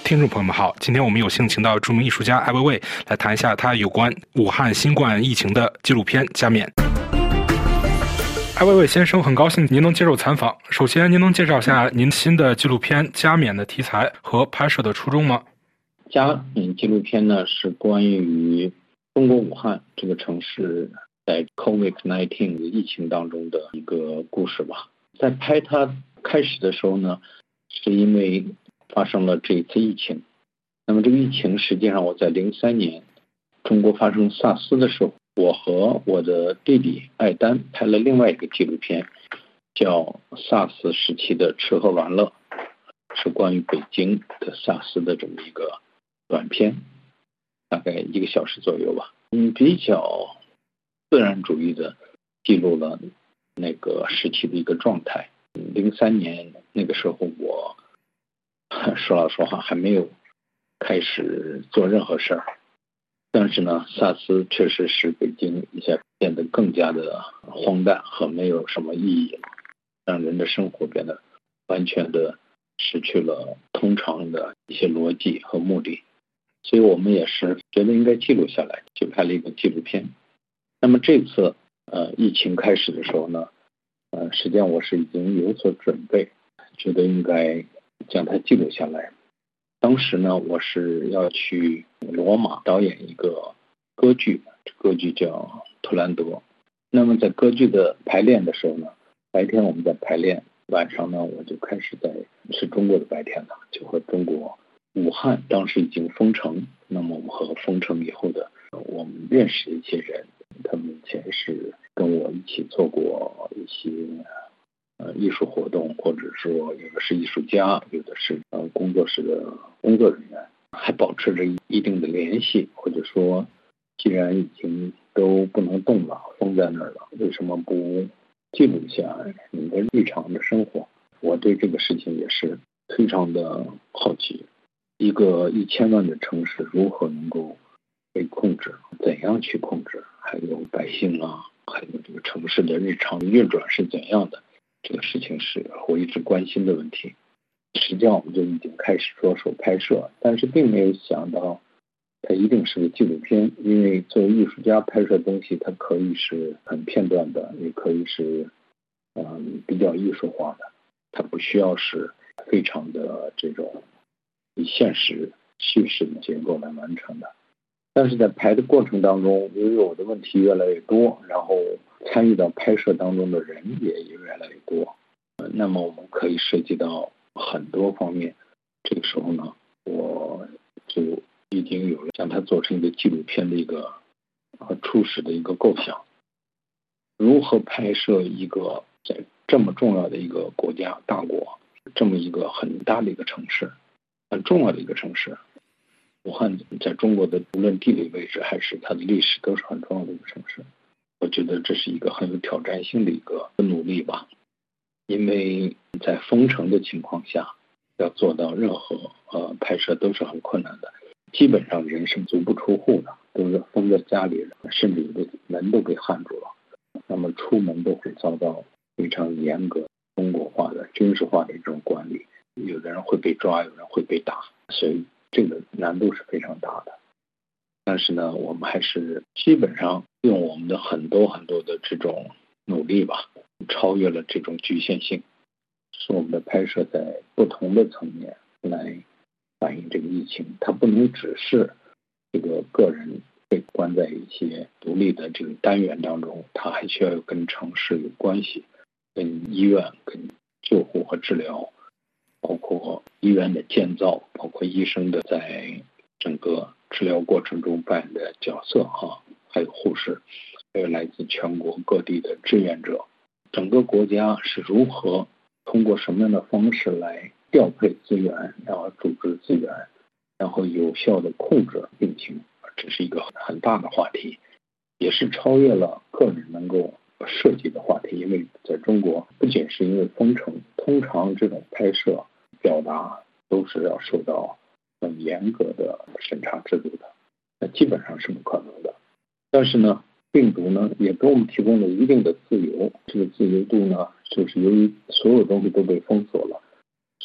听众朋友们好，今天我们有幸请到著名艺术家艾薇薇来谈一下他有关武汉新冠疫情的纪录片《加冕》。艾薇薇先生，很高兴您能接受采访。首先，您能介绍一下您新的纪录片《加冕》的题材和拍摄的初衷吗？ 加冕纪录片呢，是关于中国武汉这个城市在 COVID-19 疫情当中的一个故事吧。在拍它开始的时候呢，是因为发生了这一次疫情。那么这个疫情实际上我在03年中国发生SARS的时候，我和我的弟弟艾丹拍了另外一个纪录片，叫 SARS 时期的吃喝玩乐，是关于北京的 SARS 的这么一个短片，大概1个小时左右吧。比较自然主义的记录了那个时期的一个状态。03年那个时候，我说老实话还没有开始做任何事儿，但是呢，SARS确实使北京一下变得更加的荒诞和没有什么意义，让人的生活变得完全的失去了通常的一些逻辑和目的。所以我们也是觉得应该记录下来，就拍了一个纪录片。那么这次疫情开始的时候呢，实际上我是已经有所准备，觉得应该将它记录下来。当时呢，我是要去罗马导演一个歌剧，这歌剧叫《图兰德》。那么在歌剧的排练的时候呢，白天我们在排练，晚上呢我就开始是中国的白天了，就和中国武汉当时已经封城。那么我们和封城以后的我们认识的一些人，他们以前是跟我一起做过一些艺术活动，或者说有的是艺术家，有的是工作室的工作人员，还保持着一定的联系。或者说既然已经都不能动了，封在那儿了，为什么不记录一下你的日常的生活？我对这个事情也是非常的好奇，一个1000万的城市如何能够被控制，怎样去控制，还有百姓啊，还有这个城市的日常运转是怎样的，这个事情是我一直关心的问题。实际上我们就已经开始着手拍摄，但是并没有想到它一定是个纪录片。因为作为艺术家拍摄东西，它可以是很片段的，也可以是比较艺术化的，它不需要是非常的这种以现实叙事的结构来完成的。但是在拍的过程当中，由于我的问题越来越多，然后参与到拍摄当中的人也越来越多，那么我们可以涉及到很多方面。这个时候呢，我就已经有了将它做成一个纪录片的一个初始的一个构想。如何拍摄一个在这么重要的一个国家大国，这么一个很大的一个城市，很重要的一个城市，武汉在中国的无论地理位置还是它的历史都是很重要的一个城市。我觉得这是一个很有挑战性的一个努力吧。因为在封城的情况下，要做到任何拍摄都是很困难的，基本上人是足不出户的，都是封在家里，甚至有的门都被焊住了。那么出门都会遭到非常严格中国化的军事化的这种管理，有的人会被抓，有人会被打，所以这个难度是非常大的。但是呢，我们还是基本上用我们的很多的这种努力吧，超越了这种局限性，使我们的拍摄在不同的层面来反映这个疫情。它不能只是这个个人被关在一些独立的这个单元当中，它还需要跟城市有关系，跟医院、跟救护和治疗，包括医院的建造，包括医生的在整个治疗过程中扮演的角色还有护士，还有来自全国各地的志愿者。整个国家是如何通过什么样的方式来调配资源，然后组织资源，然后有效的控制病情，这是一个很大的话题，也是超越了个人能够设计的话题。因为在中国不仅是因为封城，通常这种拍摄表达都是要受到很严格的审查制度的，那基本上是不可能的。但是呢，病毒呢也给我们提供了一定的自由，这个自由度呢就是由于所有东西都被封锁了，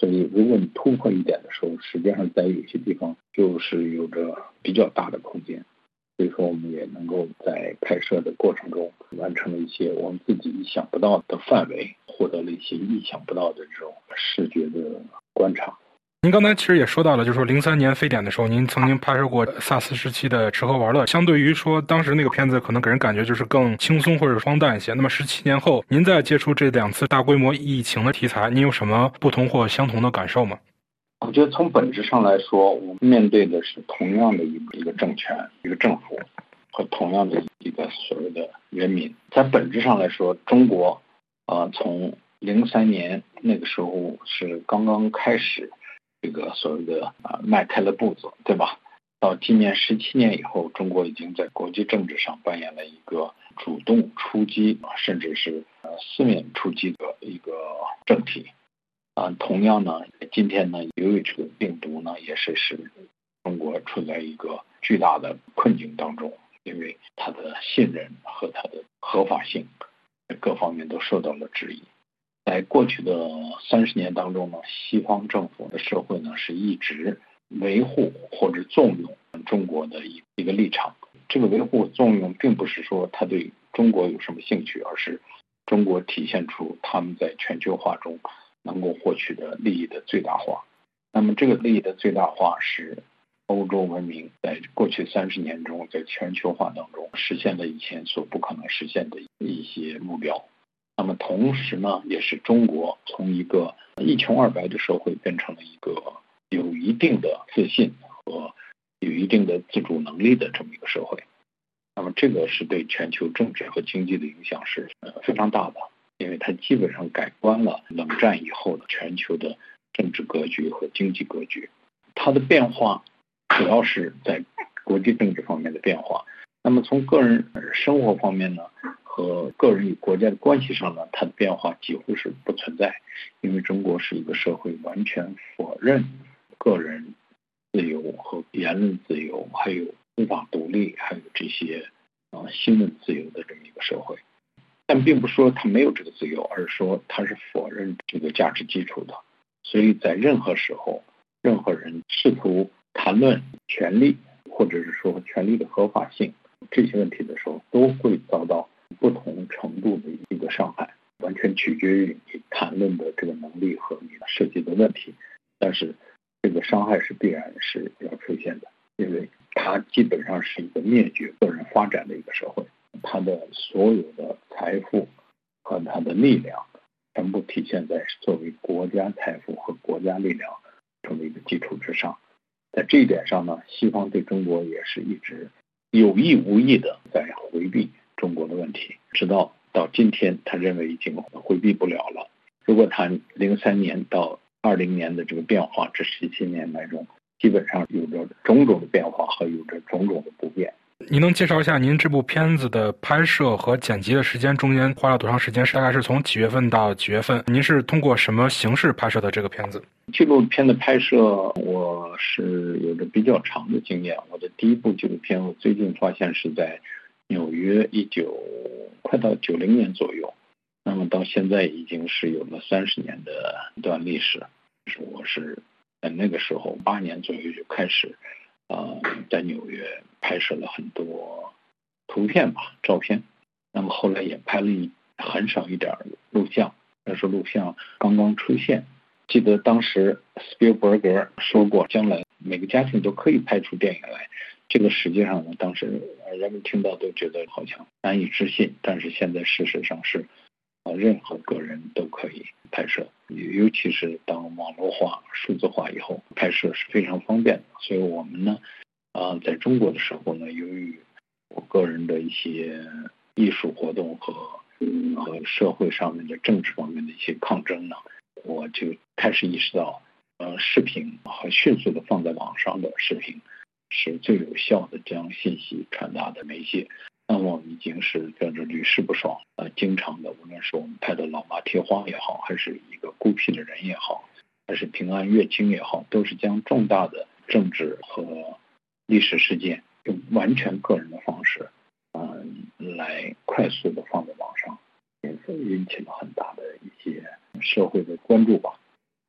所以如果你突破一点的时候，实际上在有些地方就是有着比较大的空间。所以说我们也能够在拍摄的过程中完成了一些我们自己意想不到的范围，获得了一些意想不到的这种视觉的观察。 您刚才其实也说到了，就是说03年非典的时候，您曾经拍摄过SARS 时期的吃喝玩乐，相对于说当时那个片子可能给人感觉就是更轻松或者荒诞一些。那么17年后，您在接触这2次大规模疫情的题材，您有什么不同或相同的感受吗？ 我觉得从本质上来说，我们面对的是同样的一个政权、一个政府和同样的一个所谓的人民。在本质上来说，中国从03年那个时候是刚刚开始这个所谓的迈开了步子，对吧？到今年17年以后，中国已经在国际政治上扮演了一个主动出击，甚至是四面出击的一个政体。同样呢，今天呢，由于这个病毒呢，也是使中国处在一个巨大的困境当中，因为它的信任和它的合法性各方面都受到了质疑。在过去的30年当中呢，西方政府的社会呢是一直维护或者纵容中国的一个立场。这个维护纵容并不是说他对中国有什么兴趣，而是中国体现出他们在全球化中能够获取的利益的最大化。那么这个利益的最大化是欧洲文明在过去30年中在全球化当中实现了以前所不可能实现的一些目标。那么同时呢，也是中国从一个一穷二白的社会变成了一个有一定的自信和有一定的自主能力的这么一个社会。那么这个是对全球政治和经济的影响是非常大的，因为它基本上改观了冷战以后的全球的政治格局和经济格局。它的变化主要是在国际政治方面的变化。那么从个人生活方面呢，和个人与国家的关系上呢，它的变化几乎是不存在，因为中国是一个社会完全否认个人自由和言论自由，还有司法独立，还有这些新闻自由的这么一个社会。但并不是说它没有这个自由，而是说它是否认这个价值基础的。所以在任何时候，任何人试图谈论权利，或者是说权利的合法性这些问题的时候，都会遭到不同程度的一个伤害，完全取决于你谈论的这个能力和你涉及的问题。但是这个伤害是必然是要出现的，因为它基本上是一个灭绝个人发展的一个社会，它的所有的财富和它的力量全部体现在作为国家财富和国家力量这么一个基础之上。在这一点上呢，西方对中国也是一直有意无意的在回避中国的问题，直到今天他认为已经回避不了了。如果谈03年到20年的这个变化，这17年来中基本上有着种种的变化和有着种种的不便。 您能介绍一下您这部片子的拍摄和剪辑的时间中间花了多长时间？大概是从几月份到几月份？您是通过什么形式拍摄的这个片子？ 纪录片的拍摄我是有着比较长的经验。我的第一部纪录片我最近发现是在纽约快到90年左右，那么到现在已经是有了30年的一段历史。我是在那个时候8年左右就开始在纽约拍摄了很多图片吧，照片。那么后来也拍了很少一点录像，那时候录像刚刚出现。记得当时斯皮尔伯格说过，将来每个家庭都可以拍出电影来。这个实际上呢，当时人们听到都觉得好像难以置信，但是现在事实上是任何个人都可以拍摄，尤其是当网络化、数字化以后，拍摄是非常方便的。所以我们呢，在中国的时候呢，由于我个人的一些艺术活动和社会上面的政治方面的一些抗争呢，我就开始意识到，视频和迅速的放在网上的视频是最有效的将信息传达的媒介。那么我们已经是在这屡试不爽，经常的，无论是我们拍的老马贴花也好，还是一个孤僻的人也好，还是平安月经也好，都是将重大的政治和历史事件用完全个人的方式，来快速的放在网上，引起了很大的一些社会的关注吧。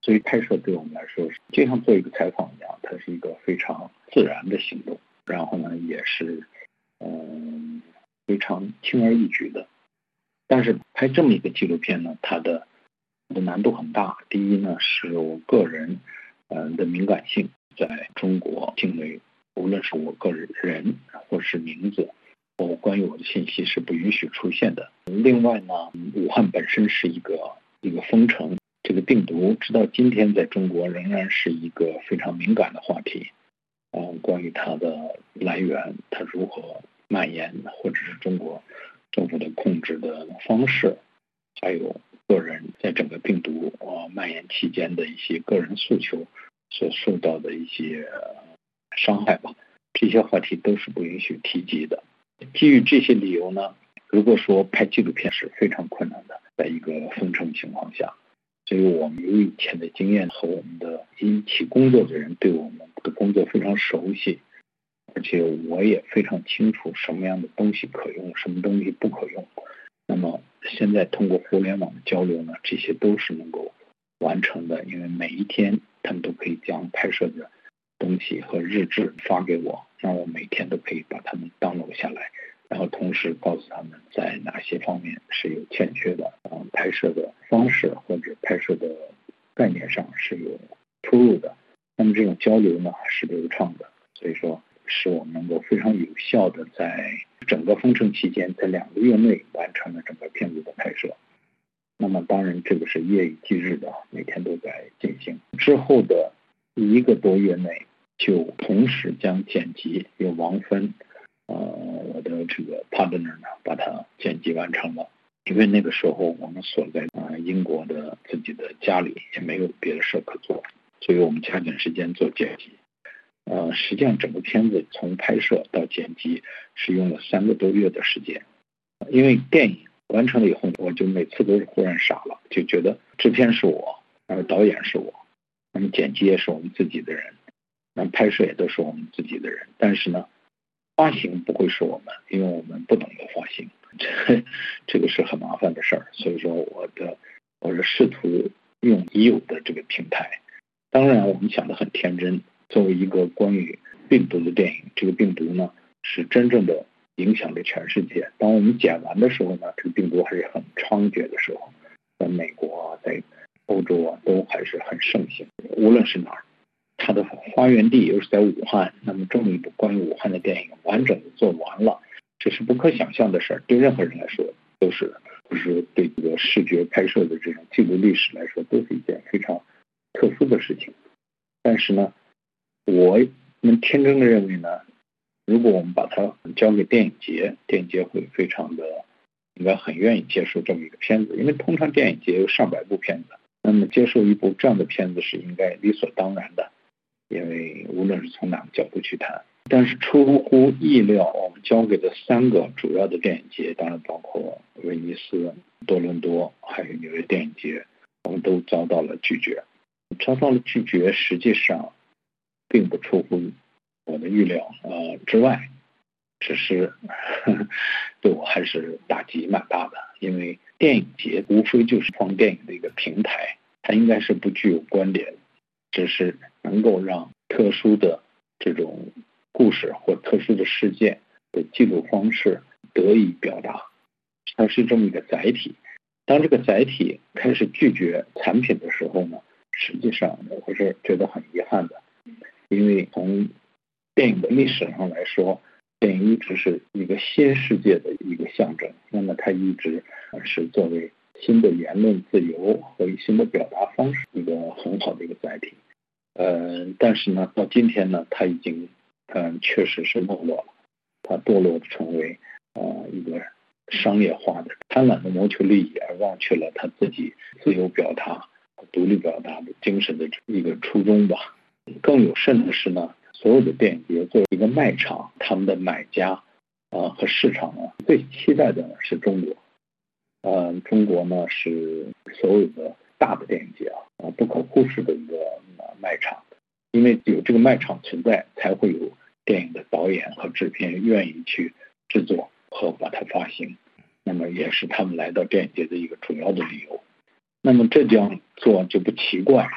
所以拍摄对我们来说就像做一个采访一样，它是一个非常自然的行动，然后呢也是非常轻而易举的。但是拍这么一个纪录片呢，它的难度很大。第一呢，是我个人的敏感性，在中国境内，无论是我个人或是名字或关于我的信息是不允许出现的。另外呢，武汉本身是一个封城，这个病毒直到今天在中国仍然是一个非常敏感的话题。关于它的来源，它如何蔓延，或者是中国政府的控制的方式，还有个人在整个病毒蔓延期间的一些个人诉求所受到的一些伤害吧，这些话题都是不允许提及的。基于这些理由呢，如果说拍纪录片是非常困难的，在一个封城情况下，所以我们有以前的经验和我们的一起工作的人对我们的工作非常熟悉，而且我也非常清楚什么样的东西可用，什么东西不可用。那么现在通过互联网的交流呢，这些都是能够完成的，因为每一天他们都可以将拍摄的东西和日志发给我，让我每天都可以把它们 download 下来，然后同时告诉他们在哪些方面是有欠缺的，拍摄的方式或者拍摄的概念上是有出入的。那么这种交流呢还是流畅的，所以说使我们能够非常有效的在整个封城期间，在2个月内完成了整个片子的拍摄。那么当然这个是夜以继日的，每天都在进行。之后的1个多月内就同时将剪辑由王芬我的这个 partner 呢把它剪辑完成了。因为那个时候我们所在英国的自己的家里也没有别的事可做，所以我们加紧时间做剪辑。实际上整个片子从拍摄到剪辑是用了3个多月的时间。因为电影完成了以后，我就每次都是忽然傻了，就觉得制片是我，导演是我，那么剪辑也是我们自己的人，那拍摄也都是我们自己的人，但是呢发行不会是我们，因为我们不懂得发行，这个是很麻烦的事儿。所以说我是试图用已有的这个平台。当然我们想得很天真，作为一个关于病毒的电影，这个病毒呢是真正的影响着全世界。当我们剪完的时候呢，这个病毒还是很猖獗的时候，在美国在欧洲都还是很盛行。无论是哪儿，它的发源地又是在武汉，那么这么一部关于武汉的电影完整的做完了，这是不可想象的事儿，对任何人来说都是，就是对这个视觉拍摄的这种记录历史来说都是一件非常特殊的事情。但是呢，我们天真的认为呢，如果我们把它交给电影节，电影节会非常的应该很愿意接受这么一个片子，因为通常电影节有上百部片子，那么接受一部这样的片子是应该理所当然的，因为无论是从哪个角度去谈。但是出乎意料，我们交给的3个主要的电影节，当然包括威尼斯、多伦多还有纽约电影节，我们都遭到了拒绝。实际上并不出乎我的预料之外，只是对我还是打击蛮大的。因为电影节无非就是放电影的一个平台，它应该是不具有观点，只是能够让特殊的这种故事或特殊的事件的记录方式得以表达，它是这么一个载体。当这个载体开始拒绝产品的时候呢，实际上我是觉得很遗憾的。因为从电影的历史上来说，电影一直是一个新世界的一个象征，那么它一直是作为新的言论自由和新的表达方式一个很好的一个载体。但是呢，到今天呢，它已经确实是没落了，它堕落成为一个商业化的贪婪的谋求利益，而忘却了他自己自由表达、独立表达的精神的一个初衷吧。更有甚的是呢，所有的电影节作为一个卖场，他们的买家和市场呢，最期待的是中国。中国呢是所有的大的电影节不可忽视的一个卖场，因为有这个卖场存在，才会有电影的导演和制片愿意去制作和把它发行，那么也是他们来到电影节的一个主要的理由。那么这样做就不奇怪，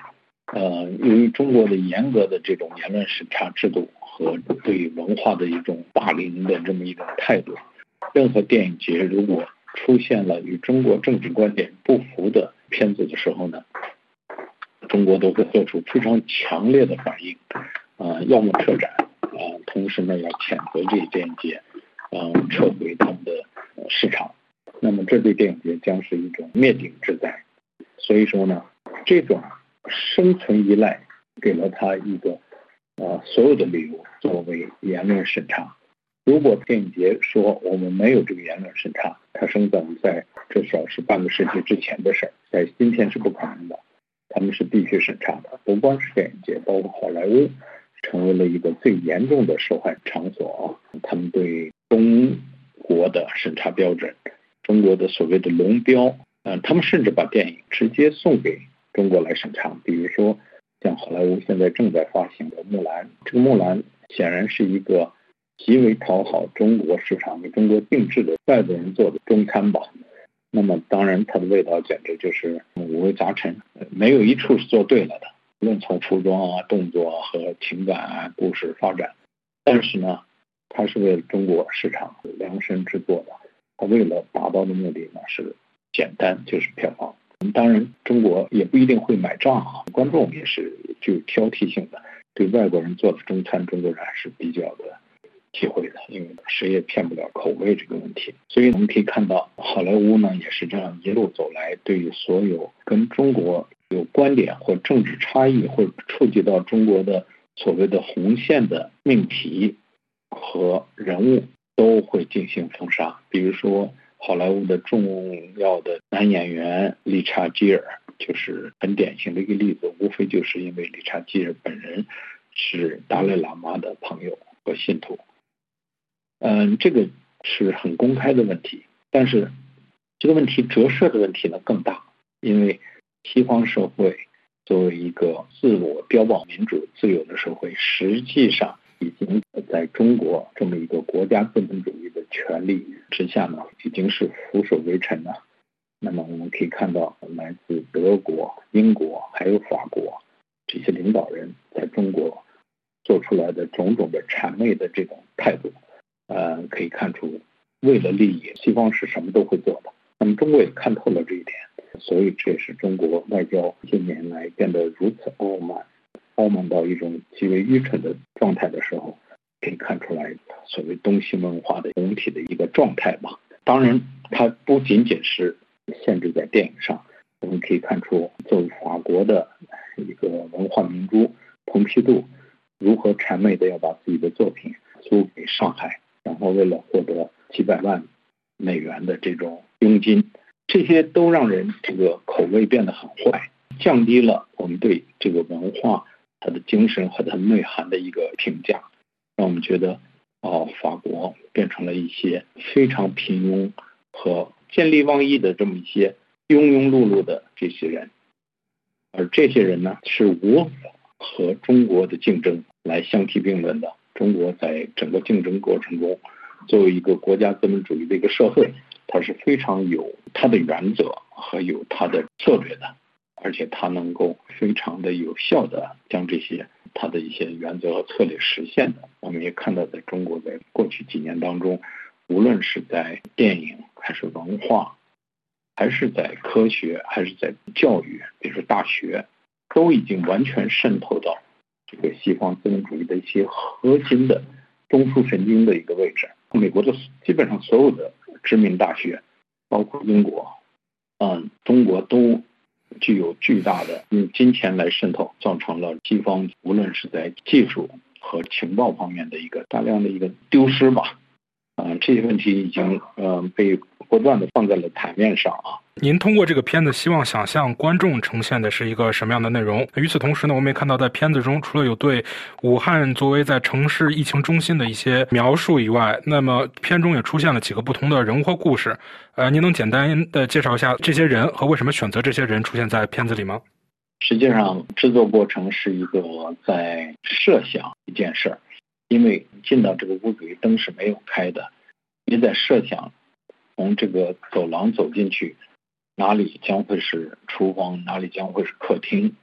由于中国的严格的这种言论审查制度和对文化的一种霸凌的这么一种态度，任何电影节如果出现了与中国政治观点不符的片子的时候呢，中国都会做出非常强烈的反应，要么撤展，同时呢要谴责这一电影节，撤回他们的市场。那么这对电影节将是一种灭顶之灾。所以说呢，这种生存依赖给了他一个所有的理由作为言论审查。如果电影节说我们没有这个言论审查，它生长在至少是半个世纪之前的事儿，在今天是不可能的。他们是必须审查的，不光是电影节，包括好莱坞成为了一个最严重的受害场所。他们对中国的审查标准，中国的所谓的龙标，他们甚至把电影直接送给中国来审查。比如说像好莱坞现在正在发行的《木兰》，这个《木兰》显然是一个极为讨好中国市场、给中国定制的外国人做的中餐吧。那么当然它的味道简直就是五味杂陈，没有一处是做对了的，无论从服装动作和情感故事发展。但是呢，它是为了中国市场量身制作的，它为了达到的目的呢是简单，就是票房。当然中国也不一定会买账，观众也是具有挑剔性的，对外国人做的中餐，中国人还是比较的体会的，因为谁也骗不了口味这个问题。所以我们可以看到好莱坞呢也是这样一路走来，对于所有跟中国有观点或政治差异或触及到中国的所谓的红线的命题和人物都会进行封杀。比如说好莱坞的重要的男演员理查基尔就是很典型的一个例子，无非就是因为理查基尔本人是达赖喇嘛的朋友和信徒。这个是很公开的问题，但是这个问题折射的问题呢更大，因为西方社会作为一个自我标榜民主自由的社会，实际上已经在中国这么一个国家资本主义的权力之下呢，已经是俯首为臣了。那么我们可以看到来自德国、英国还有法国这些领导人在中国做出来的种种的谄媚的这种态度，可以看出为了利益西方是什么都会做的。那么中国也看透了这一点，所以这也是中国外交近年来变得如此傲慢到一种极为愚蠢的状态的时候，可以看出来所谓东西文化的总体的一个状态吧。当然它不仅仅是限制在电影上，我们可以看出作为法国的一个文化明珠蓬皮杜如何谄媚的要把自己的作品租给上海，然后为了获得几百万美元的这种佣金，这些都让人这个口味变得很坏，降低了我们对这个文化它的精神和它的内涵的一个评价，让我们觉得法国变成了一些非常平庸和见利忘义的这么一些庸庸碌碌的这些人，而这些人呢是无法和中国的竞争来相提并论的。中国在整个竞争过程中，作为一个国家资本主义的一个社会，它是非常有它的原则和有它的策略的，而且它能够非常的有效的将这些它的一些原则和策略实现的。我们也看到在中国在过去几年当中，无论是在电影还是文化还是在科学还是在教育，比如说大学，都已经完全渗透到这个西方资本主义的一些核心的中枢神经的一个位置。美国的基本上所有的知名大学，包括英国、中国都具有巨大的用金钱来渗透，造成了西方无论是在技术和情报方面的一个大量的一个丢失吧。这些问题已经被不断的放在了台面上啊。 您通过这个片子希望想向观众呈现的是一个什么样的内容？与此同时呢，我们也看到在片子中除了有对武汉作为在城市疫情中心的一些描述以外，那么片中也出现了几个不同的人物和故事。您能简单的介绍一下这些人和为什么选择这些人出现在片子里吗？ 实际上制作过程是一个在设想一件事儿，因为进到这个屋子里灯是没有开的，也在设想从这个走廊走进去，哪里将会是厨房，哪里将会是客厅，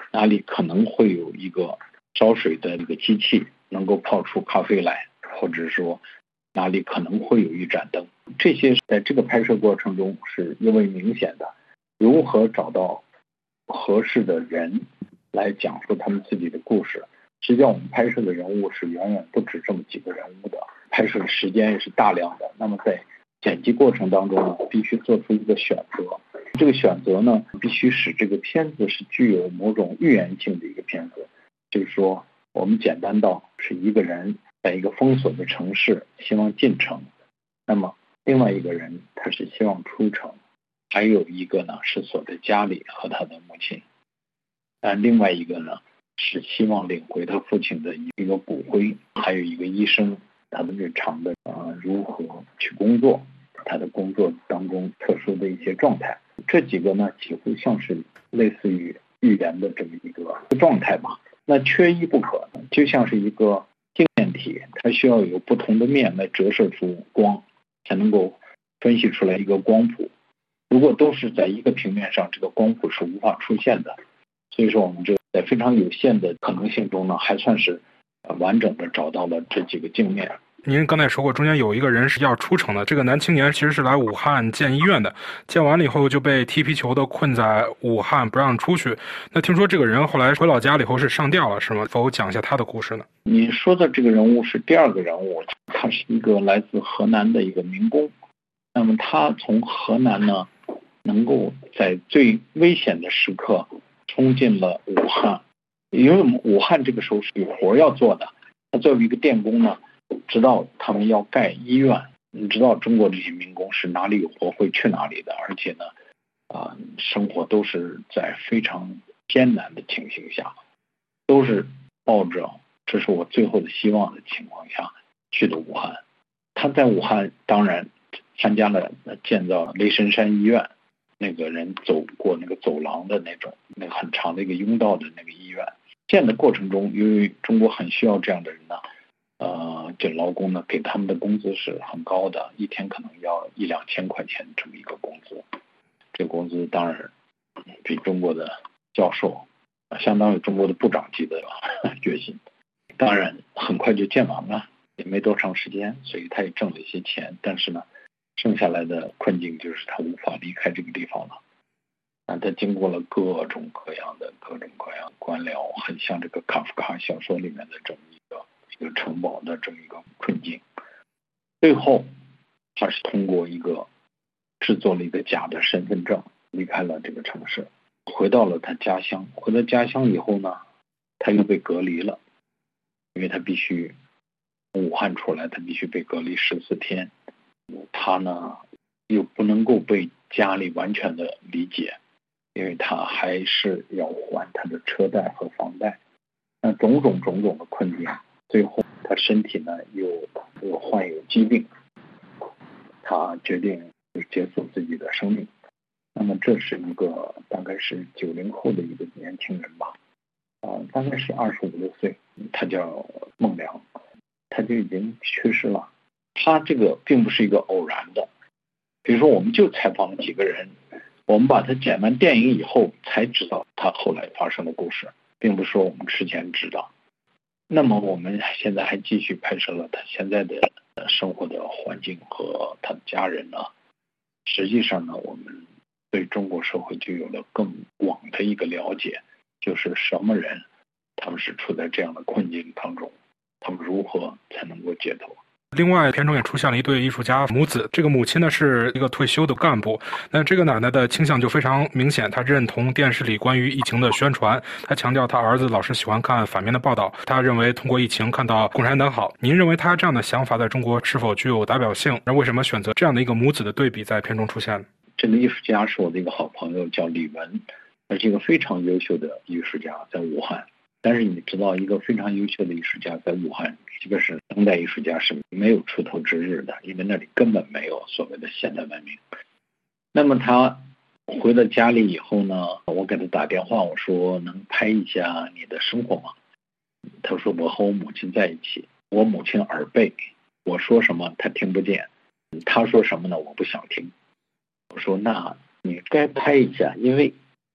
哪里可能会有一个烧水的一个机器能够泡出咖啡来，或者说哪里可能会有一盏灯，这些在这个拍摄过程中是尤为明显的。如何找到合适的人来讲述他们自己的故事，实际上我们拍摄的人物是远远不止这么几个人物的，拍摄的时间也是大量的。那么在剪辑过程当中呢，必须做出一个选择，这个选择呢，必须使这个片子是具有某种预言性的一个片子。就是说我们简单到是一个人在一个封锁的城市希望进城，那么另外一个人他是希望出城，还有一个呢是锁在家里和他的母亲，另外一个呢是希望领回他父亲的一个骨灰，还有一个医生他的日常的如何去工作，他的工作当中特殊的一些状态。这几个呢几乎像是类似于预言的这么一个状态吧。那缺一不可，就像是一个镜面体，它需要有不同的面来折射出光，才能够分析出来一个光谱。如果都是在一个平面上，这个光谱是无法出现的。所以说我们这在非常有限的可能性中呢，还算是完整的找到了这几个镜面。 您刚才也说过，中间有一个人是要出城的，这个男青年其实是来武汉建医院的，建完了以后就被踢皮球的困在武汉不让出去。那听说这个人后来回老家了以后是上吊了，是吗？否讲一下他的故事呢？ 你说的这个人物是第二个人物，他是一个来自河南的一个民工。那么他从河南呢，能够在最危险的时刻冲进了武汉，因为武汉这个时候是有活要做的。他作为一个电工呢，知道他们要盖医院，你知道中国这些民工是哪里有活会去哪里的，而且呢，生活都是在非常艰难的情形下，都是抱着这是我最后的希望的情况下去的武汉。他在武汉当然参加了建造雷神山医院，那个人走过那个走廊的那个很长的一个拥道的那个医院。建的过程中，因为中国很需要这样的人呢，这劳工呢给他们的工资是很高的，一天可能要1-2千块钱这么一个工资。这个工资当然比中国的教授相当于中国的部长级的月薪。当然很快就建完了，也没多长时间，所以他也挣了一些钱，但是呢剩下来的困境就是他无法离开这个地方了。他经过了各种各样的官僚，很像这个卡夫卡小说里面的这么一个城堡的这么一个困境。最后他是通过一个制作了一个假的身份证离开了这个城市，回到了他家乡。回到家乡以后呢，他又被隔离了，因为他必须从武汉出来，他必须被隔离14天。他呢又不能够被家里完全的理解，因为他还是要还他的车贷和房贷。那种种的困境，最后他身体呢又患有疾病，他决定结束自己的生命。那么这是一个大概是90后的一个年轻人吧，大概是25-26岁，他叫孟良，他就已经去世了。他这个并不是一个偶然的，比如说我们就采访了几个人，我们把他剪完电影以后才知道他后来发生的故事，并不是说我们之前知道。那么我们现在还继续拍摄了他现在的生活的环境和他的家人呢。实际上呢，我们对中国社会就有了更广的一个了解，就是什么人他们是处在这样的困境当中，他们如何才能够解脱。 另外片中也出现了一对艺术家母子，这个母亲呢是一个退休的干部，那这个奶奶的倾向就非常明显，她认同电视里关于疫情的宣传，她强调她儿子老是喜欢看反面的报道，她认为通过疫情看到共产党好。您认为她这样的想法在中国是否具有代表性？那为什么选择这样的一个母子的对比在片中出现呢？ 这个艺术家是我的一个好朋友，叫李文，他是一个非常优秀的艺术家，在武汉。但是你知道，一个非常优秀的艺术家在武汉，这个是当代艺术家是没有出头之日的，因为那里根本没有所谓的现代文明。那么他回到家里以后呢，我给他打电话，我说能拍一下你的生活吗？他说我和我母亲在一起，我母亲耳背，我说什么他听不见，他说什么呢我不想听。我说那你该拍一下，因为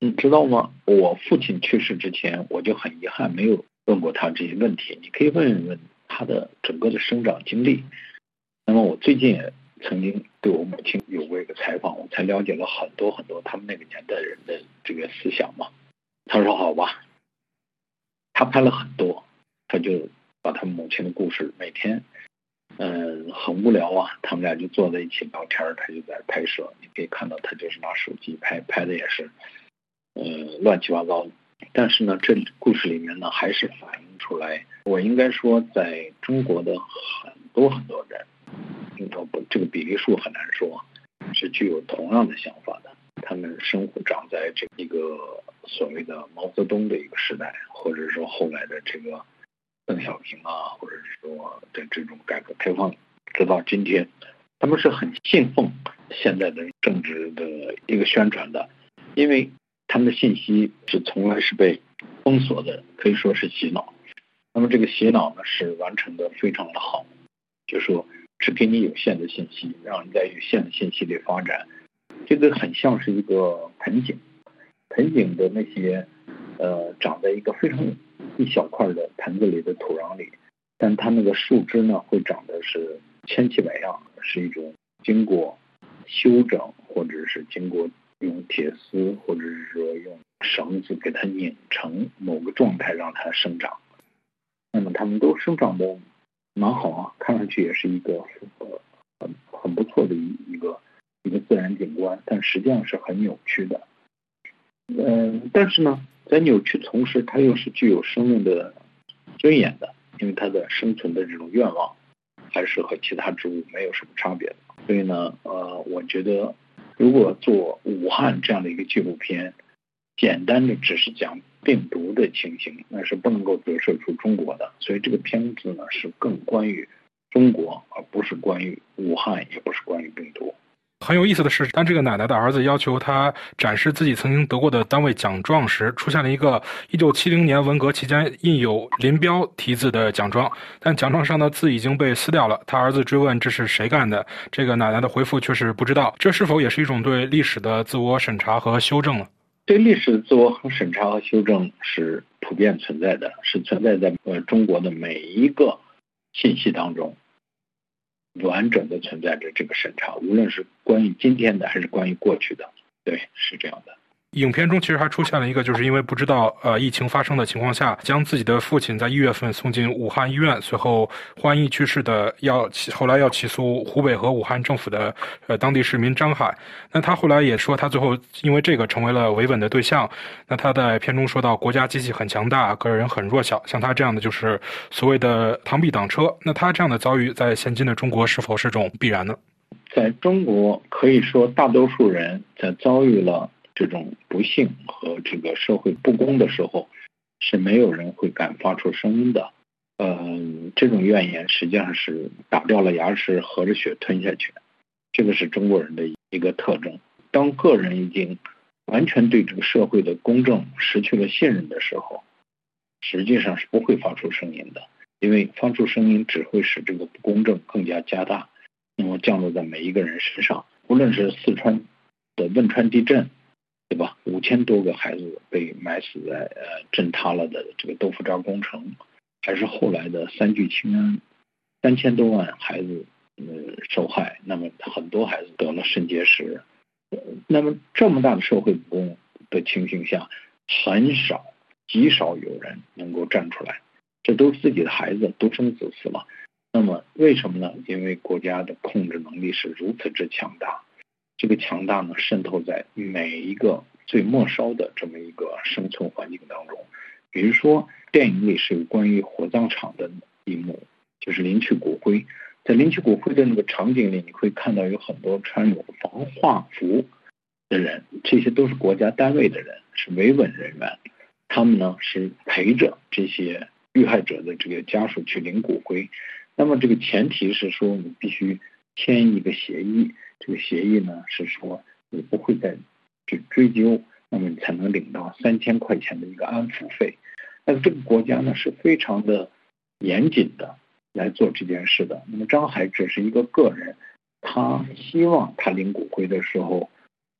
你知道吗？我父亲去世之前，我就很遗憾没有问过他这些问题。你可以问一问他的整个的生长经历。那么我最近也曾经对我母亲有过一个采访，我才了解了很多很多他们那个年代人的这个思想嘛。他说好吧，他拍了很多，他就把他母亲的故事每天很无聊啊，他们俩就坐在一起聊天，他就在拍摄。你可以看到他就是拿手机拍，拍的也是乱七八糟的。但是呢，这故事里面呢，还是反映出来，我应该说，在中国的很多很多人，这个比例数很难说，是具有同样的想法的。他们生活长在这一个所谓的毛泽东的一个时代，或者说后来的这个邓小平啊，或者是说的这种改革开放，直到今天，他们是很信奉现在的政治的一个宣传的，因为他们的信息是从来是被封锁的，可以说是洗脑。那么这个洗脑呢，是完成的非常的好，就是说只给你有限的信息，让你在有限的信息里发展。这个很像是一个盆景，盆景的那些长在一个非常一小块的盆子里的土壤里，但它那个树枝呢会长得是千奇百样，是一种经过修整，或者是经过用铁丝，或者是说用绳子给它拧成某个状态让它生长。那么它们都生长的蛮好啊，看上去也是一个很不错的一个自然景观，但实际上是很扭曲的。但是呢，在扭曲同时，它又是具有生命的尊严的，因为它的生存的这种愿望还是和其他植物没有什么差别的。所以呢，我觉得如果做武汉这样的一个纪录片，简单的只是讲病毒的情形，那是不能够折射出中国的。所以这个片子呢，是更关于中国，而不是关于武汉，也不是关于病毒。 很有意思的是，当这个奶奶的儿子要求他展示自己曾经得过的单位奖状时，出现了一个1970年文革期间印有林彪题字的奖状，但奖状上的字已经被撕掉了。他儿子追问这是谁干的，这个奶奶的回复却是不知道。这是否也是一种对历史的自我审查和修正呢？ 对历史的自我审查和修正是普遍存在的，是存在在中国的每一个信息当中。完整的存在着这个审查，无论是关于今天的还是关于过去的，对，是这样的。 影片中其实还出现了一个，就是因为不知道疫情发生的情况下，将自己的父亲在1月份送进武汉医院，随后患疫去世的，后来要起诉湖北和武汉政府的当地市民张海。那他后来也说，他最后因为这个成为了维稳的对象。那他在片中说到，国家机器很强大，个人很弱小，像他这样的就是所谓的螳臂挡车。那他这样的遭遇在现今的中国是否是种必然呢？ 在中国可以说大多数人在遭遇了这种不幸和这个社会不公的时候，是没有人会敢发出声音的。这种怨言实际上是打掉了牙齿合着血吞下去，这个是中国人的一个特征。当个人已经完全对这个社会的公正失去了信任的时候，实际上是不会发出声音的，因为发出声音只会使这个不公正更加加大，那么降落在每一个人身上。无论是四川的汶川地震，对吧？5000多个孩子被埋死在震塌了的这个豆腐渣工程，还是后来的3聚氰胺，3000多万孩子受害，那么很多孩子得了肾结石。那么这么大的社会不公的情形下，极少有人能够站出来，这都是自己的孩子，独生子死了。那么为什么呢？因为国家的控制能力是如此之强大，这个强大呢，渗透在每一个最末梢的这么一个生存环境当中。比如说电影里是有关于火葬场的一幕，就是领取骨灰。在领取骨灰的那个场景里，你会看到有很多穿有防化服的人，这些都是国家单位的人，是维稳人员。他们呢是陪着这些遇害者的这个家属去领骨灰。那么这个前提是说，你必须签一个协议，这个协议呢是说你不会再去追究，那么你才能领到3000块钱的一个安抚费。那这个国家呢是非常的严谨的来做这件事的。那么张海只是一个个人，他希望他领骨灰的时候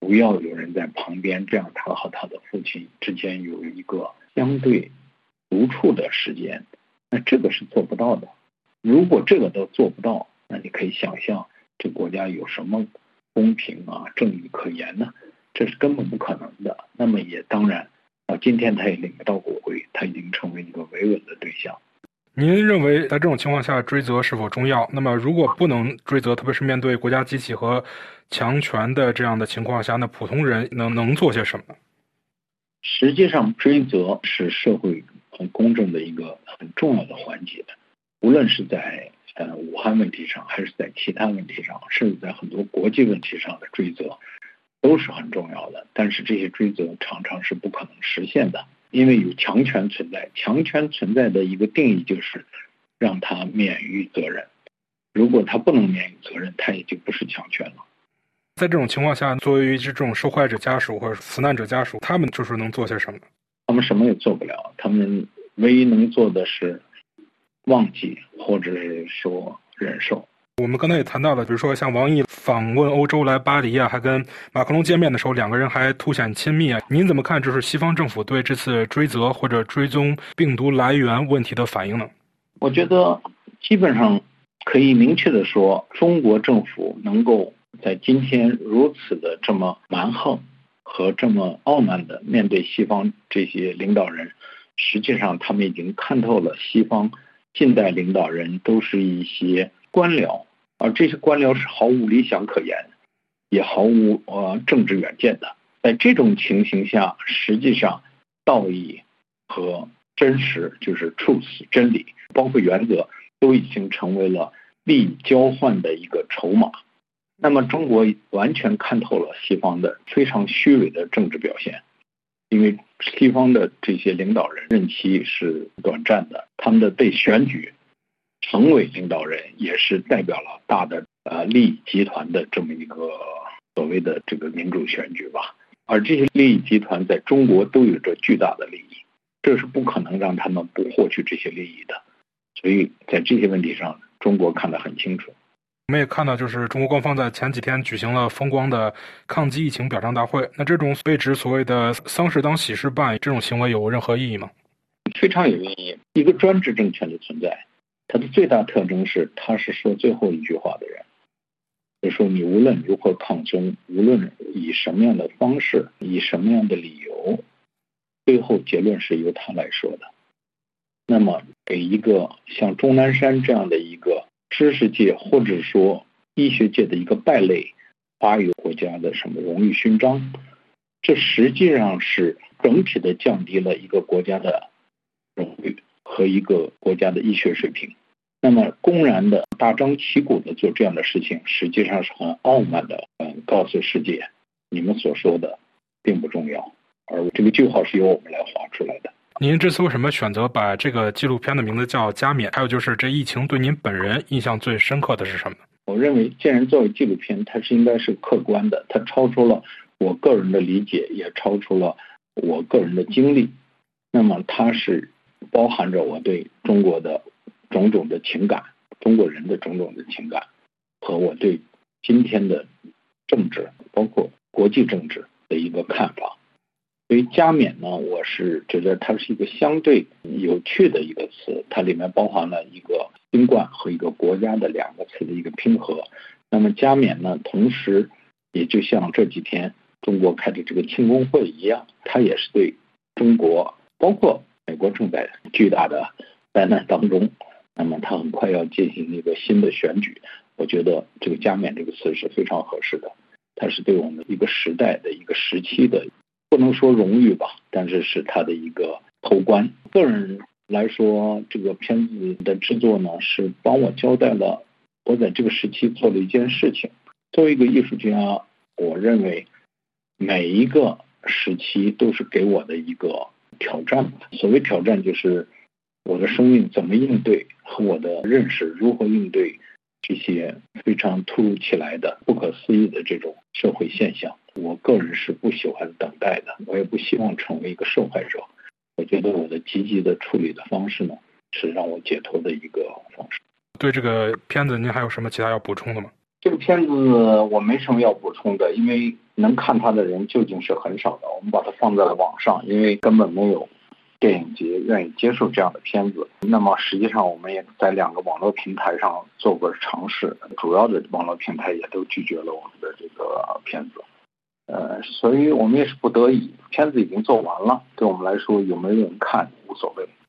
不要有人在旁边，这样他和他的父亲之间有一个相对独处的时间。那这个是做不到的。如果这个都做不到，那你可以想象这国家有什么公平啊、正义可言呢？这是根本不可能的。那么也当然到今天他也领不到国会，他已经成为一个维稳的对象。 您认为在这种情况下追责是否重要？那么如果不能追责，特别是面对国家机器和强权的这样的情况下，那普通人能做些什么？ 实际上追责是社会很公正的一个很重要的环节，无论是在武汉问题上，还是在其他问题上，甚至在很多国际问题上的追责都是很重要的。但是这些追责常常是不可能实现的，因为有强权存在。强权存在的一个定义就是让他免于责任，如果他不能免于责任，他也就不是强权了。 在这种情况下，作为这种受害者家属或者死难者家属，他们就是能做些什么？ 他们什么也做不了，他们唯一能做的是忘记，或者是说忍受。 我们刚才也谈到了，比如说像王毅访问欧洲来巴黎啊，还跟马克龙见面的时候，两个人还凸显亲密啊。您怎么看就是西方政府对这次追责或者追踪病毒来源问题的反应呢？ 我觉得基本上可以明确的说，中国政府能够在今天如此的这么蛮横和这么傲慢的面对西方这些领导人，实际上他们已经看透了西方近代领导人都是一些官僚，而这些官僚是毫无理想可言，也毫无政治远见的。在这种情形下，实际上道义和真实，就是 truth 真理，包括原则，都已经成为了利益交换的一个筹码。那么中国完全看透了西方的非常虚伪的政治表现，因为西方的这些领导人任期是短暂的，他们的被选举成为领导人也是代表了大的利益集团的这么一个所谓的这个民主选举吧。而这些利益集团在中国都有着巨大的利益，这是不可能让他们不获取这些利益的。所以在这些问题上，中国看得很清楚。 我们也看到，就是中国官方在前几天举行了风光的抗击疫情表彰大会。那这种被指所谓的丧事当喜事办，这种行为有任何意义吗？ 非常有意义。一个专制政权的存在，它的最大特征是，它是说最后一句话的人。就是说，你无论如何抗争，无论以什么样的方式，以什么样的理由，最后结论是由他来说的。那么，给一个像钟南山这样的一个知识界或者说医学界的一个败类，发有国家的什么荣誉勋章，这实际上是整体的降低了一个国家的荣誉和一个国家的医学水平。那么公然的大张旗鼓的做这样的事情，实际上是很傲慢的告诉世界，你们所说的并不重要，而这个句号是由我们来划出来的。 您这次为什么选择把这个纪录片的名字叫加冕？还有就是这疫情对您本人印象最深刻的是什么？ 我认为既然作为纪录片，它是应该是客观的，它超出了我个人的理解，也超出了我个人的经历。那么它是包含着我对中国的种种的情感，中国人的种种的情感，和我对今天的政治，包括国际政治的一个看法。所以加冕呢，我是觉得它是一个相对有趣的一个词，它里面包含了一个新冠和一个国家的两个词的一个拼合。那么加冕呢，同时也就像这几天中国开的这个庆功会一样，它也是对中国，包括美国正在巨大的灾难当中，那么它很快要进行一个新的选举，我觉得这个加冕这个词是非常合适的，它是对我们一个时代的一个时期的，不能说荣誉吧，但是是它的一个头冠。个人来说，这个片子的制作呢，是帮我交代了我在这个时期做的一件事情。作为一个艺术家，我认为每一个时期都是给我的一个挑战。所谓挑战，就是我的生命怎么应对，和我的认识如何应对这些非常突如其来的不可思议的这种社会现象。我个人是不喜欢等待的，我也不希望成为一个受害者。我觉得我的积极的处理的方式呢，是让我解脱的一个方式。 对这个片子您还有什么其他要补充的吗？ 这个片子我没什么要补充的，因为能看它的人究竟是很少的。我们把它放在了网上，因为根本没有电影节愿意接受这样的片子。那么实际上我们也在2个网络平台上做过尝试，主要的网络平台也都拒绝了我们的这个片子。所以我们也是不得已，片子已经做完了，对我们来说有没有人看无所谓。